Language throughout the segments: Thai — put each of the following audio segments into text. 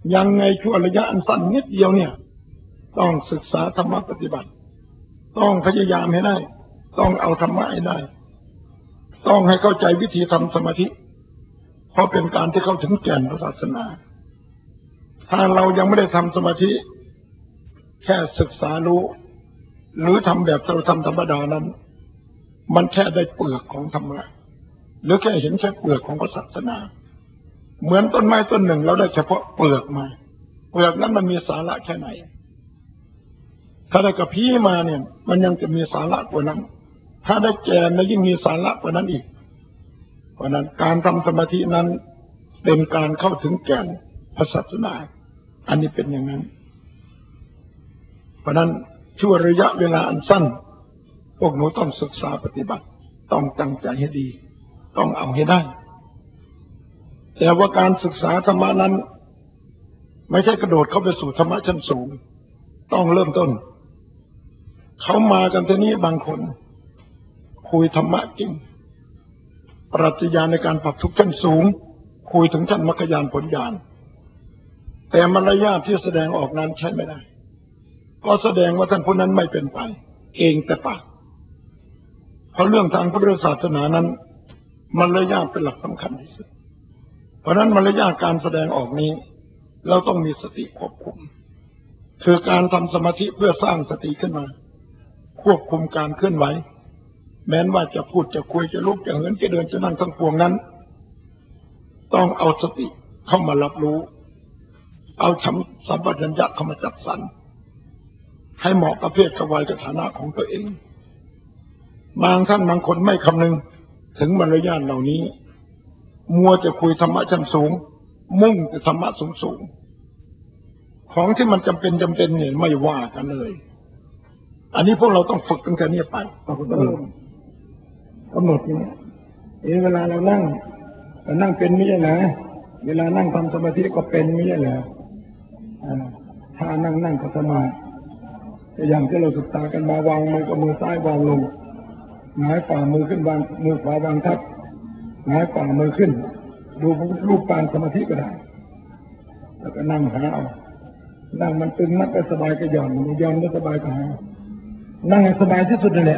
ยังไงชั่วระยะอันสั้นนิดเดียวเนี่ยต้องศึกษาธรรมะปฏิบัติต้องพยายามให้ได้ต้องเอาธรรมะให้ได้ต้องให้เข้าใจวิธีทำสมาธิเพราะเป็นการที่เข้าถึงแก่นพระศาสนาถ้าเรายังไม่ได้ทำสมาธิแค่ศึกษารู้หรือทำแบบเราทำธรรมดานั้นมันแค่ได้เปลือกของธรรมะหรือแค่เห็นแค่เปลือกของพระศาสนาเหมือนต้นไม้ต้นหนึ่งเราได้เฉพาะเปลือกมาเปลือกนั้นมันมีสาระแค่ไหนถ้าได้กระพี้มาเนี่ยมันยังจะมีสาระกว่านั้นถ้าได้แกนแล้วยิ่งมีสาระกว่านั้นอีกเพราะนั้นการทำสมาธินั้นเป็นการเข้าถึงแก่นพระศาสนาอันนี้เป็นอย่างนั้นเพราะนั้นชั่วระยะเวลาอันสั้นพวกหนูต้องศึกษาปฏิบัติต้องตั้งใจให้ดีต้องเอาให้ได้แต่ว่าการศึกษาธรรมะนั้นไม่ใช่กระโดดเข้าไปสู่ธรรมะชั้นสูงต้องเริ่มต้นเขามากันที่นี้บางคนคุยธรรมะจริงปรัชญาในการปรับทุกข์ชั้นสูงคุยถึงชั้นมรรคญาณผลญาณแต่มารยาทที่แสดงออกนั้นใช้ไม่ได้ก็แสดงว่าท่านผู้นั้นไม่เป็นไปเองแต่ปากเพราะเรื่องทางพุทธศาสนานั้นมารยาทเป็นหลักสำคัญที่สุดเพราะนั้นมารยาทการแสดงออกนี้เราต้องมีสติควบคุมคือการทำสมาธิเพื่อสร้างสติขึ้นมาควบคุมการเคลื่อนไหวแม้ว่าจะพูดจะคุยจะลุกจะเหินจะเดินจะนั่งทั้งปวงนั้นต้องเอาสติเข้ามารับรู้เอาสัมปชัญญะเข้ามาจัดสรรให้เหมาะกับเพศกับวัยกับฐานะของตัวเองบางท่านบางคนไม่คำนึงถึงมารยาทเหล่านี้มัวจะคุยธรรมะชั้นสูงมุ่งแต่ธรรมะสูงของที่มันจำเป็นเนี่ยไม่ว่ากันเลยอันนี้พวกเราต้องฝึกตั้งแต่นี้ไปต้องกำหนดนี่เวลาเรานั่งเป็นไม่ใช่เหรอเวลานั่งทำสมาธิก็เป็นไม่ใช่เหรอถ้านั่งก็สมาธิอย่างที่เราศึกษากันมาวางมือกับมือซ้ายวางลงหงายฝ่ามือขึ้นวางมือขวาวางทับหงายฝ่ามือขึ้นดูรูปปานสมาธิก็ได้แล้วก็นั่งหาเอานั่งมันตึงนักก็สบายก็หย่อนมันหย่อนก็สบายก็หานั่งให้สบายที่สุดนั่นแหละ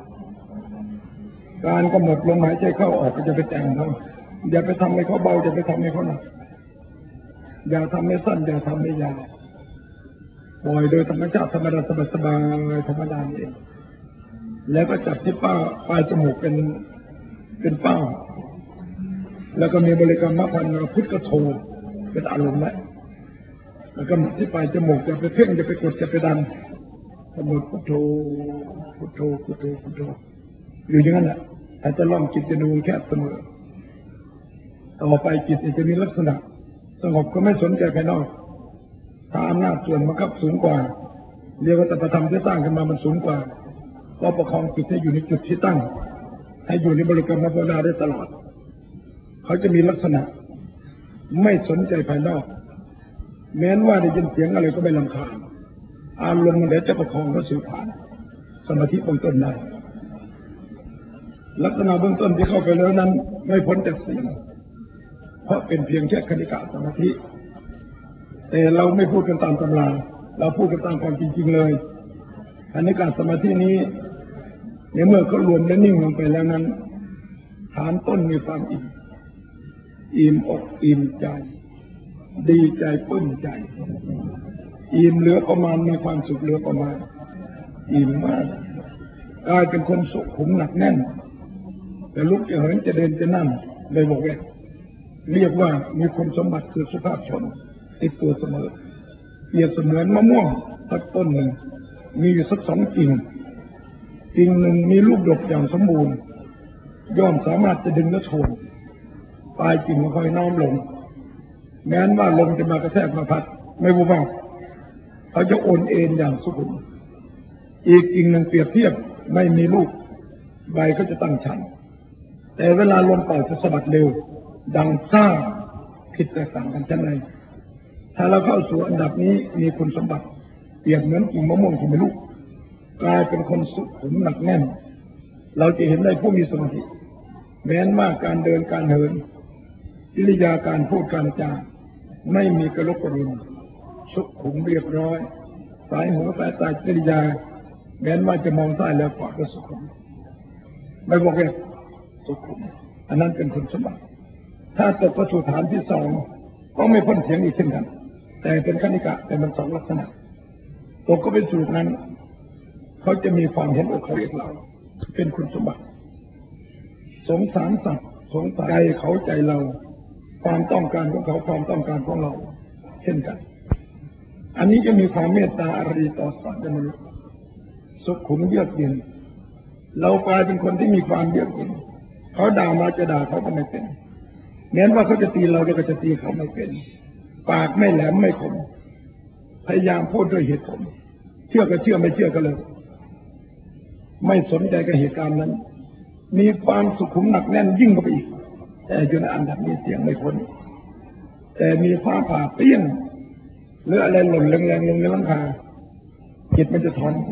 การกำหนดลมหายใจเข้าออกก็จะไปแต่งเขาอย่าไปทำให้เขาเบาอย่าไปทำให้เขาหนักอย่าทำให้สั้นอย่าทำให้ยาวปล่อยโดยธรรมชาติธรรมดาสบายธรรมดาเองแล้วก็จับที่ปลายจมูกเป็นเป้าแล้วก็มีบริกรรมพันธ์พุทธโธเป็นอารมณ์แล้วก็ที่ปลายจมูกจะไปเพ่งจะไปกดจะไปดันกำหนดพุทโธพุทโธพุทโธพุทโธอยู่อย่างนั้นแหละอาจจะล่องจิตจะดูแค่เสมอต่อไปจิตจะมีลักษณะสงบก็ไม่สนใจภายนอกถ้าอำนาจส่วนบังคับสูงกว่าเรียกว่าแต่ประธรรมที่สร้างขึ้นมามันสูงกว่าก็ประคองจิตให้อยู่ในจุดที่ตั้งให้อยู่ในบริกรรมภาวนาได้ตลอดเขาจะมีลักษณะไม่สนใจภายนอกแม้ว่าได้ยินเสียงอะไรก็ไม่รำคาญอารมณ์มันเดี๋ยวจะประคองเขาสื่อผ่านสมาธิเบื้องต้นได้ลักษณะเบื้องต้นที่เข้าไปแล้วนั้นไม่พ้นจากศีลเพราะเป็นเพียงแค่คณิกะสมาธิแต่เราไม่พูดกันตามตำราเราพูดกันตามความจริงๆเลยคณิกะสมาธินี้ในเมื่อเขารวมและนิ่งลงไปแล้วนั้นฐานต้นมีความอิ่มอกอิ่มใจดีใจปลื้มใจอิ่มเหลือประมาณมีความสุขเหลือประมาณอิ่มมากกลายเป็นคนสุขุมหนักแน่นแต่ลุกจะเหินจะเดินจะนั่งเลยบอกว่าเรียกว่ามีคุณสมบัติคือสุภาพชนติดตัวเสมอเปรียบเสมือนมะม่วงสักต้นหนึ่งมีอยู่สัก2 กิ่งหนึ่งมีลูกดกอย่างสมบูรณ์ย่อมสามารถจะดึงและโทนปลายกิ่งมันค่อยน้อมลงแม้นว่าลมจะมากระแทกมาพัดไม่วุ่นวายเขาจะโอนเอ็นอย่างสุขุมอีกกิ่งหนึ่งเปรียบเทียบไม่มีลูกใบก็จะตั้งชันแต่เวลาลมปล่อยจะสะบัดเร็วดังซ่าผิดแตกต่างกันชั้นใดถ้าเราเข้าสู่อันดับนี้มีคุณสมบัติเปรียบเหมือนกิ่งมะม่วงที่มีลูกกลายเป็นคนสุขุมหนักแน่นเราจะเห็นได้ผู้มีสมาธิแม้นว่าการเดินการเหินกิริยาการพูดการจาไม่มีกระลุกกระลุนสุขุมเรียบร้อยสายหูสายตากิริยาแม้ว่าจะมองซ้ายแล้วขวาก็สุขุมไม่บอกเลยสุขุมอันนั้นเป็นคุณสมบัติถ้าตกประสูฐานที่สองก็ไม่พ้นเสียงอีกเช่นกันแต่เป็นคณิกะแต่มันสองลักษณะตกก็เป็นสูตรนั้นเขาจะมีความเห็นอกเขาเองเราเป็นคุณสมบัติสงสารสัตว์สงสารใจเขาใจเราความต้องการของเขาความต้องการของเราเช่นกันอันนี้จะมีความเมตตาอารีต่อสัตว์และมนุษย์สุขุมเยือกเย็นเรากลายเป็นคนที่มีความเยือกเย็นเขาด่ามาจะด่าเขาก็ไม่เป็นแม้ว่าเขาจะตีเราก็จะตีเขาไม่เป็นปากไม่แหลมไม่คมพยายามพูดด้วยเหตุผลเชื่อก็เชื่อไม่เชื่อก็เลยไม่สนใจกับเหตุการณ์นั้นมีความสุขุมหนักแน่นยิ่งกว่าไปอีกแต่อยู่ในอันดับนี้เสียงไม่พ้นแต่มีฟ้าผ่าเปรี้ยงหรืออะไรหล่นแรงๆลงในหลังคาจิตมันจะถอน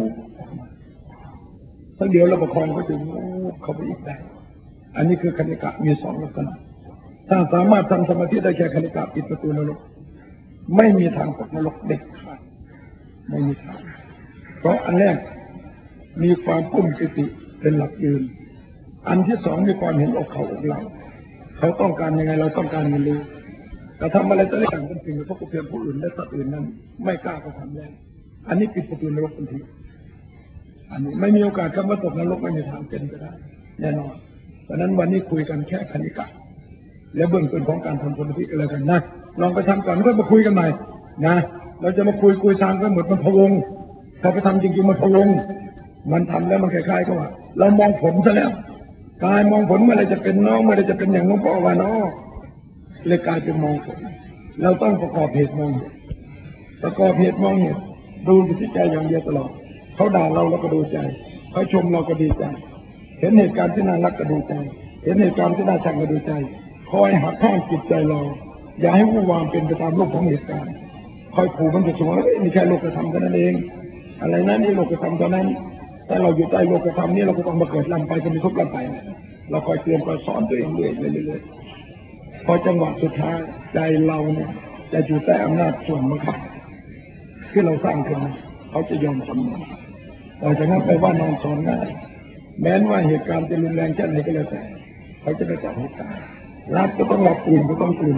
สักเดียวเราประคองเขาจะเข้าไปอีกได้อันนี้คือคณิกะมีสองลักษณะถ้าสามารถทำสมาธิได้แค่คณิกะปิดประตูนรกไม่มีทางตกนรกเด็ดขาดไม่มีทางเพราะอันแรกมีความปุ้มปิติเป็นหลักยืนอันที่สองมีความเห็นอกเขาอกเราเขาต้องการยังไงเราต้องการเงินรู้แต่ทำอะไรจะได้ต่างกันจริงเพราะเพียงผู้อื่นและสัตว์อื่นนั้นไม่กล้าก็ทำแล้วอันนี้ปิดประตูนรกทันทีอันนี้ไม่มีโอกาสคำว่าตกนรกไม่มีทางเป็นก็ได้แน่นอนเพราะนั้นวันนี้คุยกันแค่คณิกะและเบื้องต้นของการทำสมาธิอะไรกันนะลองไปทำก่อนก็มาคุยกันใหม่นะเราจะมาคุยทางก็หมดมันพะวงพอไปทำจริงๆมันพะวงมันทำแล้วมันคล้ายๆกับว่าเรามองผลซะแล้วกายมองผลเมื่อไรจะเป็นน้องเมื่อไรจะเป็นอย่างน้องพ่อว่าน้องเลยกลายเป็นมองผลเราต้องประกอบเหตุมองเหตุประกอบเหตุมองเหตุดูที่ใจอย่างเดียวตลอดเขาด่าเราก็ดูใจเขาชมเราก็ดีใจเห็นเหตุการณ์ที่น่ารักก็ดูใจเห็นเหตุการณ์ที่น่าชังก็ดูใจคอยหักข้ามจิตใจเราอย่าให้วุ่นวายเป็นไปตามโลกของเหตุการณ์คอยขู่มันจะสมมติว่านี่แค่โลกธรรมเท่านั้นเองอะไรนั้นนี่โลกธรรมเท่านั้นแต่เราอยู่ใต้โลกธรรมนี้เราก็ต้องมาเกิดลำไปจะมีทุกข์ลำไปเราคอยเตือนคอยสอนตัวเองเรื่อยๆพอจังหวะสุดท้ายใจเราเนี่ยจะอยู่ใต้อำนาจส่วนบังคับที่เราสร้างขึ้นมาเขาจะยอมทำเราจะงั้นไปว่านอนสอนง่ายแม้ว่าเหตุการณ์จะรุนแรงแค่ไหนก็แล้วแต่เขาจะไม่จับเหตุการณ์รับก็ต้องรับตื่นก็ต้องตื่น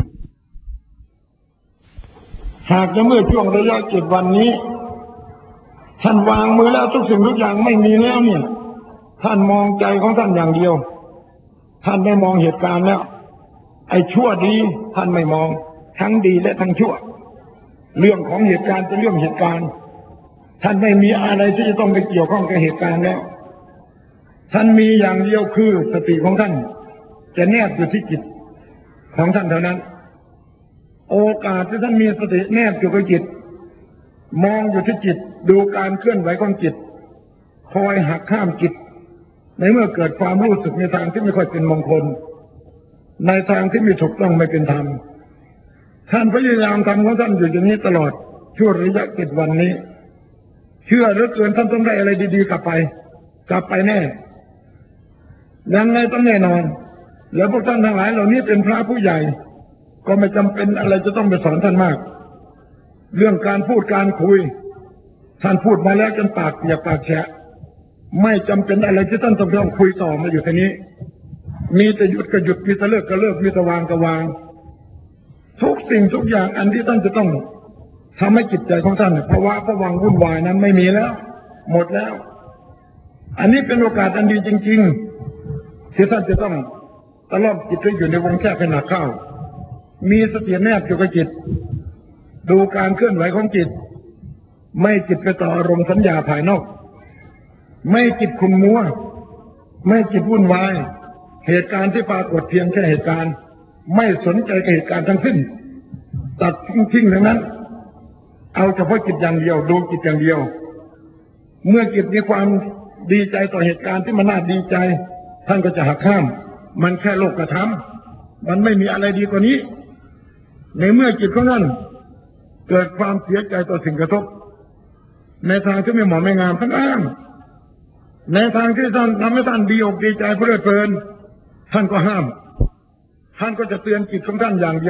หากจะเมื่อช่วงระยะ7 วันนี้ท่านวางมือแล้วทุกสิ่งทุกอย่างไม่มีแล้วเนี่ยท่านมองใจของท่านอย่างเดียวท่านไม่มองเหตุการณ์แล้วไอ้ชั่วดีท่านไม่มองทั้งดีและทั้งชั่วเรื่องของเหตุการณ์เป็นเรื่องเหตุการณ์ท่านไม่มีอะไรที่จะต้องไปเกี่ยวข้องกับเหตุการณ์แล้วท่านมีอย่างเดียวคือสติของท่านจะแนบอยู่ที่จิตของท่านเท่านั้นโอกาสที่ท่านมีสติแนบอยู่กับจิตมองอยู่ที่จิตดูการเคลื่อนไหวของจิตคอยหักข้ามจิตในเมื่อเกิดความรู้สึกในทางที่ไม่ค่อยเป็นมงคลในทางที่ไม่ถูกต้องไม่เป็นธรรมท่านพยายามทำของท่านอยู่อย่างนี้ตลอดช่วงระยะ7 วันนี้เชื่อเหลือเกินท่านต้องได้อะไรดีๆกลับไปแน่ยังไงต้องแน่นอนแล้วพวกท่านทั้งหลายเหล่านี้เป็นพระผู้ใหญ่ก็ไม่จำเป็นอะไรจะต้องไปสอนท่านมากเรื่องการพูดการคุยท่านพูดมาแล้วจนปากเปียกปากแฉะไม่จำเป็นอะไรที่ท่านต้องคุยต่อมาอยู่แค่นี้มีแต่หยุดก็หยุดมีแต่เลิกก็เลิกมีแต่วางก็วางทุกสิ่งทุกอย่างอันที่ท่านจะต้องทำให้จิตใจของท่านภาวะผวังวุ่นวายนั้นไม่มีแล้วหมดแล้วอันนี้เป็นโอกาสอันดีจริงๆที่ท่านจะต้องตลอดจิตให้อยู่ในวงแคบขนาดเข้ามีสติแนบอยู่กับจิตดูการเคลื่อนไหวของจิตไม่จิตไปต่ออารมณ์สัญญาภายนอกไม่จิตขุ่นมัวไม่จิตวุ่นวายเหตุการณ์ที่ปรากฏเพียงแค่เหตุการณ์ไม่สนใจกับเหตุการณ์ทั้งสิ้นตัดทิ้งทั้งนั้นเอาเฉพาะจิตอย่างเดียวดูจิตอย่างเดียวเมื่อจิตมีความดีใจต่อเหตุการณ์ที่มันน่าดีใจท่านก็จะหักข้ามมันแค่โลกธรรมมันไม่มีอะไรดีกว่านี้ในเมื่อจิตของท่านเกิดความเสียใจต่อสิ่งกระทบในทางที่ไม่เหมาะไม่งามท่านอ้างในทางที่ท่านทำให้ท่านดีอกดีใจเพลิดเพลินท่านก็ห้ามท่านก็จะเตือนจิตของท่านอย่างเดียวว่า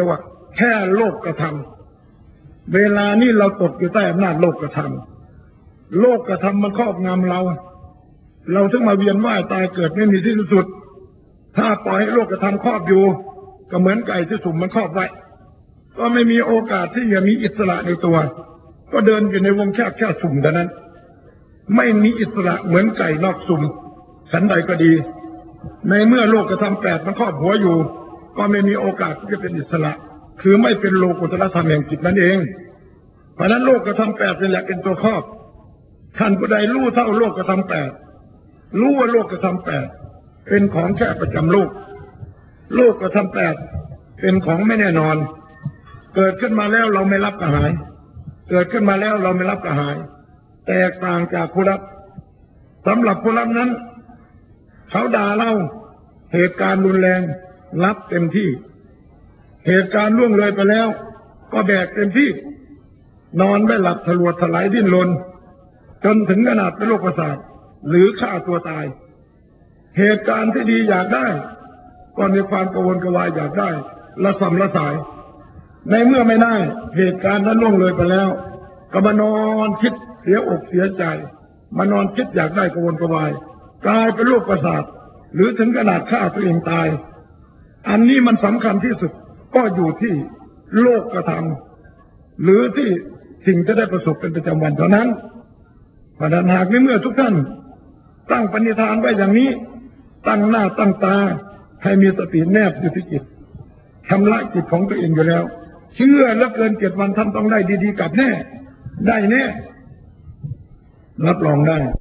แค่โลกกระทำเวลานี้เราตกอยู่ใต้อำนาจโลกกระทำโลกกระทำมันครอบงำเราถึงมาเวียนว่ายตายเกิดไม่มีที่สุดถ้าปล่อยให้โลกกระทำครอบอยู่ก็เหมือนไก่ที่สุ่มมันครอบไว้ก็ไม่มีโอกาสที่จะมีอิสระในตัวก็เดินอยู่ในวงแค่สุ่มเท่านั้นไม่มีอิสระเหมือนไก่นอกสุ่มฉันใดก็ดีในเมื่อโลกกระทำแปดมันครอบหัวอยู่ก็ไม่มีโอกาสที่จะเป็นอิสระคือไม่เป็นโลกุตตรธรรมแห่งจิตนั่นเองเพราะนั้นโลกกระทำแปดนี่แหละเป็นตัวครอบท่านผู้ใดรู้เท่าโลกกระทำแปดรู้ว่าโลกกระทำแปดเป็นของแค่ประจำโลกโลกกระทำแปดเป็นของไม่แน่นอนเกิดขึ้นมาแล้วเราไม่รับกระหายเกิดขึ้นมาแล้วเราไม่รับกระหายแตกต่างจากผู้รับสำหรับผู้รับนั้นเขาด่าเราเหตุการณ์รุนแรงรับเต็มที่เหตุการณ์ล่วงเลยไปแล้วก็แบกเต็มที่นอนไม่หลับทะลวดถลายดิ้นรนจนถึงขนาดเป็นโรคประสาทหรือฆ่าตัวตายเหตุการณ์ที่ดีอยากได้ก็มีความกังวลกระวายอยากได้ละสำละสายในเมื่อไม่ได้เหตุการณ์นั้นล่วงเลยไปแล้วก็มานอนคิดเสียอกเสียใจมานอนคิดอยากได้กังวลกระวายกลายเป็นโรคประสาทหรือถึงขนาดฆ่าตัวเองตายอันนี้มันสำคัญที่สุดก็อยู่ที่โลกกระทำหรือที่สิ่งที่ได้ประสบเป็นประจำวันเท่านั้นเพราะนั้นหากในเมื่อทุกท่านตั้งปณิธานไว้อย่างนี้ตั้งหน้าตั้งตาให้มีสติแนบอยู่ที่จิตชำระจิตของตัวเองอยู่แล้วเชื่อแล้วเกิน7 วันท่านต้องได้ดีๆกลับแน่ได้แน่รับรองได้